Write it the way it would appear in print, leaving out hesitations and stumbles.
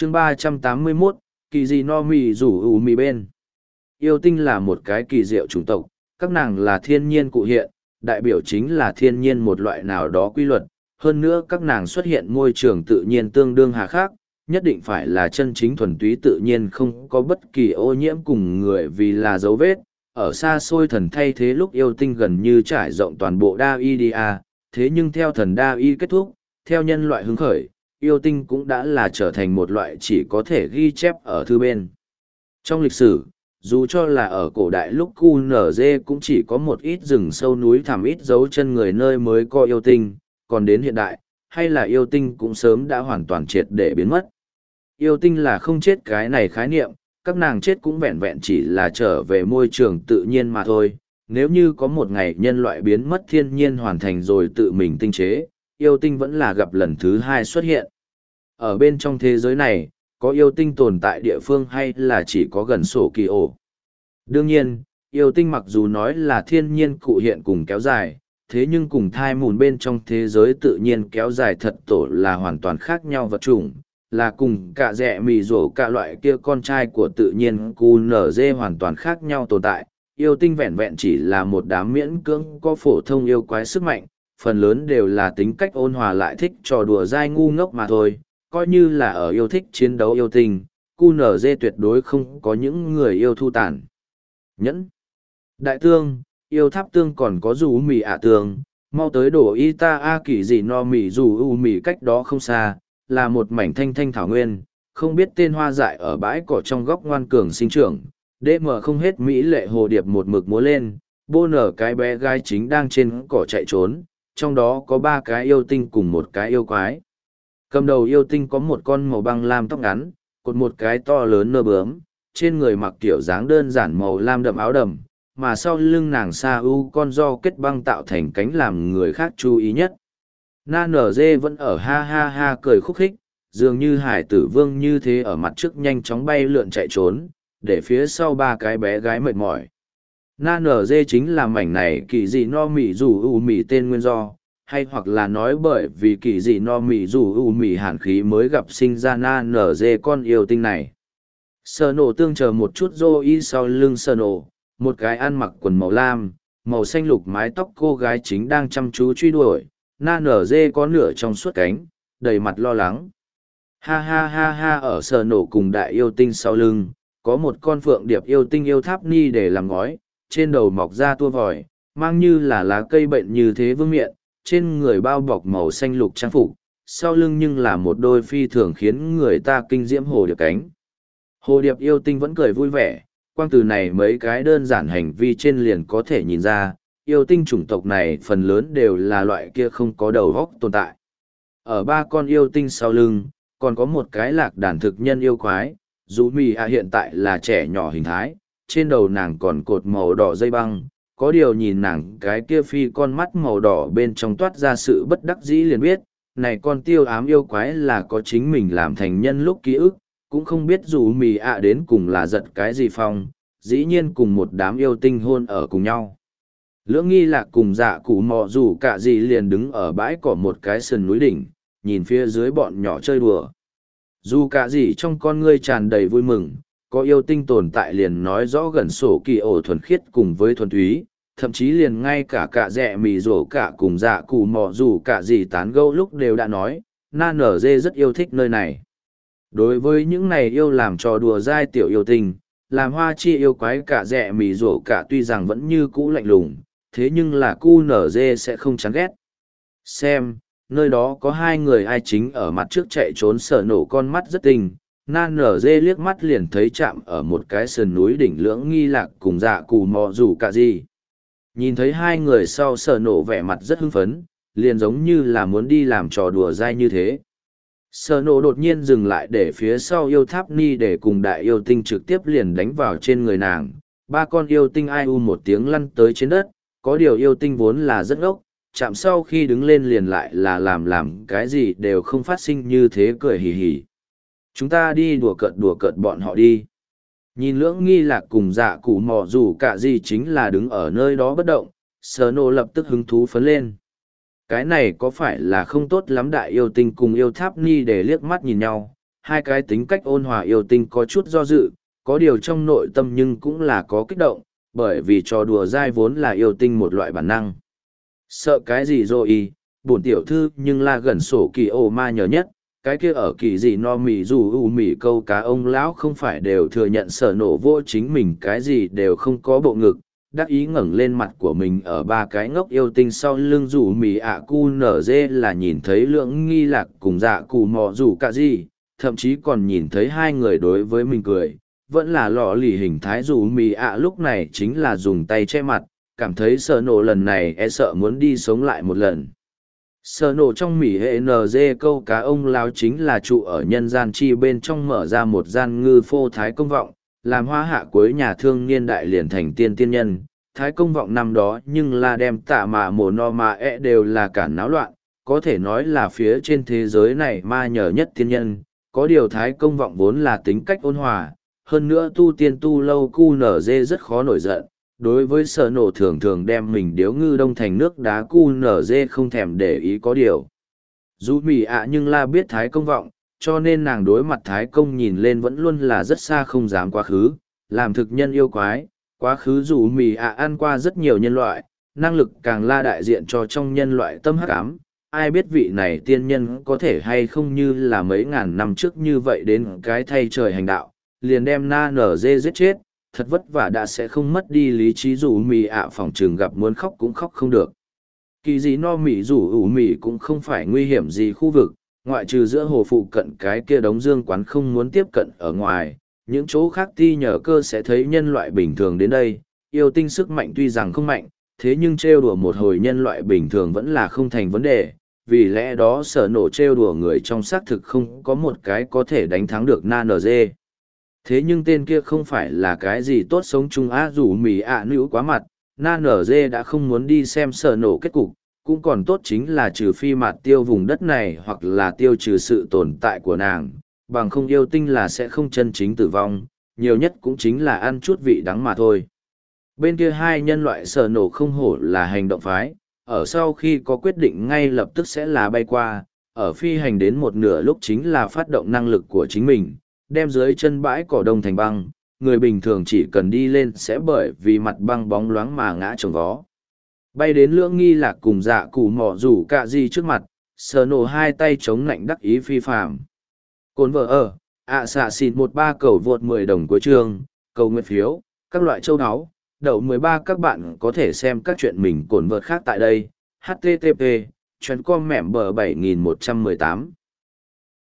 chương 381, kỳ dị no mì rủ ủ mì bên. Yêu tinh là một cái kỳ diệu chủng tộc, các nàng là thiên nhiên cụ hiện, đại biểu chính là thiên nhiên một loại nào đó quy luật. Hơn nữa các nàng xuất hiện môi trường tự nhiên tương đương hà khắc, nhất định phải là chân chính thuần túy tự nhiên, không có bất kỳ ô nhiễm cùng người vì là dấu vết. Ở xa xôi thần thay thế lúc yêu tinh gần như trải rộng toàn bộ đa y đi a, thế nhưng theo thần đa y kết thúc, theo nhân loại hứng khởi, yêu tinh cũng đã là trở thành một loại chỉ có thể ghi chép ở thư bên. Trong lịch sử, dù cho là ở cổ đại lúc QNZ cũng chỉ có một ít rừng sâu núi thẳm ít dấu chân người nơi mới có yêu tinh, còn đến hiện đại, hay là yêu tinh cũng sớm đã hoàn toàn triệt để biến mất. Yêu tinh là không chết cái này khái niệm, các nàng chết cũng vẹn vẹn chỉ là trở về môi trường tự nhiên mà thôi. Nếu như có một ngày nhân loại biến mất thiên nhiên hoàn thành rồi tự mình tinh chế, yêu tinh vẫn là gặp lần thứ hai xuất hiện. Ở bên trong thế giới này, có yêu tinh tồn tại địa phương hay là chỉ có gần sổ kỳ ổ. Đương nhiên, yêu tinh mặc dù nói là thiên nhiên cụ hiện cùng kéo dài, thế nhưng cùng thai mùn bên trong thế giới tự nhiên kéo dài thật tổ là hoàn toàn khác nhau vật chủng, là cùng cả rẻ mì rổ cả loại kia con trai của tự nhiên QNZ hoàn toàn khác nhau tồn tại. Yêu tinh vẹn vẹn chỉ là một đám miễn cưỡng có phổ thông yêu quái sức mạnh, phần lớn đều là tính cách ôn hòa lại thích trò đùa dai ngu ngốc mà thôi, coi như là ở yêu thích chiến đấu yêu tinh, QNZ tuyệt đối không có những người yêu thu tàn. Nhẫn, đại tương, yêu tháp tương còn có dù mì ạ tương, mau tới đổ Ita A kỳ gì no mì dù u mì cách đó không xa, là một mảnh thanh thanh thảo nguyên, không biết tên hoa dại ở bãi cỏ trong góc ngoan cường sinh trưởng, DM không hết mỹ lệ hồ điệp một mực múa lên, bô nở cái bé gái chính đang trên cỏ chạy trốn, trong đó có 3 cái yêu tinh cùng một cái yêu quái. Cầm đầu yêu tinh có một con màu băng lam tóc ngắn, cột một cái to lớn nơ bướm, trên người mặc kiểu dáng đơn giản màu lam đậm áo đầm, mà sau lưng nàng sa u con do kết băng tạo thành cánh làm người khác chú ý nhất. Na nở dê vẫn ở ha ha ha cười khúc khích, dường như hải tử vương như thế ở mặt trước nhanh chóng bay lượn chạy trốn, để phía sau 3 cái bé gái mệt mỏi. Na nở dê chính là mảnh này kỳ dị no mỉ dù u mỉ tên nguyên do, hay hoặc là nói bởi vì kỳ dị no mỉ dù u mỉ hàn khí mới gặp sinh ra na nở dê con yêu tinh này. Sờ nổ tương chờ một chút dô y sau lưng sờ nổ, một cái ăn mặc quần màu lam, màu xanh lục mái tóc cô gái chính đang chăm chú truy đuổi, na nở dê có nửa trong suốt cánh, đầy mặt lo lắng. Ha ha ha ha ở sờ nổ cùng đại yêu tinh sau lưng, có một con phượng điệp yêu tinh yêu tháp ni để làm ngói, trên đầu mọc ra tua vòi, mang như là lá cây bệnh như thế vương miện, trên người bao bọc màu xanh lục trang phục, sau lưng nhưng là một đôi phi thường khiến người ta kinh diễm hồ điệp cánh. Hồ điệp yêu tinh vẫn cười vui vẻ, quang từ này mấy cái đơn giản hành vi trên liền có thể nhìn ra, yêu tinh chủng tộc này phần lớn đều là loại kia không có đầu óc tồn tại. Ở 3 con yêu tinh sau lưng, còn có một cái lạc đàn thực nhân yêu quái, dù mì à hiện tại là trẻ nhỏ hình thái, trên đầu nàng còn cột màu đỏ dây băng, có điều nhìn nàng cái kia phi con mắt màu đỏ bên trong toát ra sự bất đắc dĩ liền biết, này con tiêu ám yêu quái là có chính mình làm thành nhân lúc ký ức, cũng không biết dù mì ạ đến cùng là giật cái gì phong, dĩ nhiên cùng một đám yêu tinh hôn ở cùng nhau. Lưỡng nghi lạc cùng dạ cụ mò dù cả gì liền đứng ở bãi cỏ một cái sườn núi đỉnh, nhìn phía dưới bọn nhỏ chơi đùa. Dù cả gì trong con ngươi tràn đầy vui mừng, có yêu tinh tồn tại liền nói rõ gần sổ kỳ ổ thuần khiết cùng với thuần túy, thậm chí liền ngay cả rẻ mì rổ cả cùng dạ cụ mò dù cả gì tán gẫu lúc đều đã nói, na nở dê rất yêu thích nơi này. Đối với những này yêu làm trò đùa dai tiểu yêu tinh, làm hoa chi yêu quái cả rẻ mì rổ cả tuy rằng vẫn như cũ lạnh lùng, thế nhưng là QNZ sẽ không chán ghét. Xem, nơi đó có 2 người ai chính ở mặt trước chạy trốn sở nổ con mắt rất tình, na nở dê liếc mắt liền thấy chạm ở một cái sườn núi đỉnh lưỡng nghi lạc cùng dạ cù mò rủ cả gì. Nhìn thấy 2 người sau sở nổ vẻ mặt rất hưng phấn, liền giống như là muốn đi làm trò đùa dai như thế. Sở nổ đột nhiên dừng lại để phía sau yêu tháp ni để cùng đại yêu tinh trực tiếp liền đánh vào trên người nàng. 3 con yêu tinh ai u một tiếng lăn tới trên đất, có điều yêu tinh vốn là rất ngốc, chạm sau khi đứng lên liền lại là làm cái gì đều không phát sinh như thế cười hì hì. Chúng ta đi đùa cợt bọn họ đi. Nhìn lưỡng nghi lạc cùng dạ cụ mò dù cả gì chính là đứng ở nơi đó bất động, sở nổ lập tức hứng thú phấn lên. Cái này có phải là không tốt lắm đại yêu tinh cùng yêu tháp ni để liếc mắt nhìn nhau, hai cái tính cách ôn hòa yêu tinh có chút do dự, có điều trong nội tâm nhưng cũng là có kích động, bởi vì trò đùa dai vốn là yêu tinh một loại bản năng. Sợ cái gì rồi bổn tiểu thư nhưng là gần sổ kỳ ô ma nhớ nhất, cái kia ở kỳ gì no mì dù u mì câu cá ông lão không phải đều thừa nhận sở nổ vô chính mình cái gì đều không có bộ ngực, đắc ý ngẩng lên mặt của mình ở ba cái ngốc yêu tinh sau lưng rủ mì ạ cu nở dê là nhìn thấy lượng nghi lạc cùng dạ cù mò rủ cả gì, thậm chí còn nhìn thấy hai người đối với mình cười, vẫn là lọ lì hình thái rủ mì ạ lúc này chính là dùng tay che mặt, cảm thấy sở nổ lần này e sợ muốn đi sống lại một lần. Sở nổ trong mỉ hệ NG câu cá ông lao chính là trụ ở nhân gian chi bên trong mở ra một gian ngư phô thái công vọng, làm hoa hạ cuối nhà thương niên đại liền thành tiên nhân. Thái công vọng năm đó nhưng là đem tạ mà mồ no mà đều là cản náo loạn, có thể nói là phía trên thế giới này ma nhờ nhất tiên nhân, có điều thái công vọng vốn là tính cách ôn hòa, hơn nữa tu tiên tu lâu cu nở dê rất khó nổi giận. Đối với sở nổ thường thường đem mình điếu ngư đông thành nước đá cu nở dê không thèm để ý có điều. Dù mỉ ạ nhưng la biết thái công vọng, cho nên nàng đối mặt thái công nhìn lên vẫn luôn là rất xa không dám quá khứ, làm thực nhân yêu quái, quá khứ dù mỉ ạ ăn qua rất nhiều nhân loại, năng lực càng la đại diện cho trong nhân loại tâm hắc ám. Ai biết vị này tiên nhân có thể hay không như là mấy ngàn năm trước như vậy đến cái thay trời hành đạo, liền đem na nở dê giết chết, thật vất vả đã sẽ không mất đi lý trí dù mì ạ phòng trường gặp muốn khóc cũng khóc không được. Kỳ gì no mì rủ ủ mì cũng không phải nguy hiểm gì khu vực, ngoại trừ giữa hồ phụ cận cái kia đống dương quán không muốn tiếp cận ở ngoài, những chỗ khác ti nhờ cơ sẽ thấy nhân loại bình thường đến đây, yêu tinh sức mạnh tuy rằng không mạnh, thế nhưng trêu đùa một hồi nhân loại bình thường vẫn là không thành vấn đề, vì lẽ đó sở nổ trêu đùa người trong xác thực không có một cái có thể đánh thắng được na nở dê. Thế nhưng tên kia không phải là cái gì tốt sống chung á rủ mì ạ nữ quá mặt, na nở dê đã không muốn đi xem sở nổ kết cục, cũng còn tốt chính là trừ phi mặt tiêu vùng đất này hoặc là tiêu trừ sự tồn tại của nàng, bằng không yêu tinh là sẽ không chân chính tử vong, nhiều nhất cũng chính là ăn chút vị đắng mà thôi. Bên kia hai nhân loại sở nổ không hổ là hành động phái, ở sau khi có quyết định ngay lập tức sẽ là bay qua, ở phi hành đến một nửa lúc chính là phát động năng lực của chính mình, đem dưới chân bãi cỏ đông thành băng, người bình thường chỉ cần đi lên sẽ bởi vì mặt băng bóng loáng mà ngã trồng vó. Bay đến lưỡng nghi lạc cùng dạ củ mỏ rủ cạ gì trước mặt, sờ nổ hai tay chống nạnh đắc ý phi phạm. Cồn vợ ở, xạ xịt 13 cầu vượt 10 đồng cuối trường, cầu nguyện phiếu, các loại châu áo, đậu 13 các bạn có thể xem các chuyện mình cồn vợt khác tại đây, http, chuyến com mẻm bờ 7118.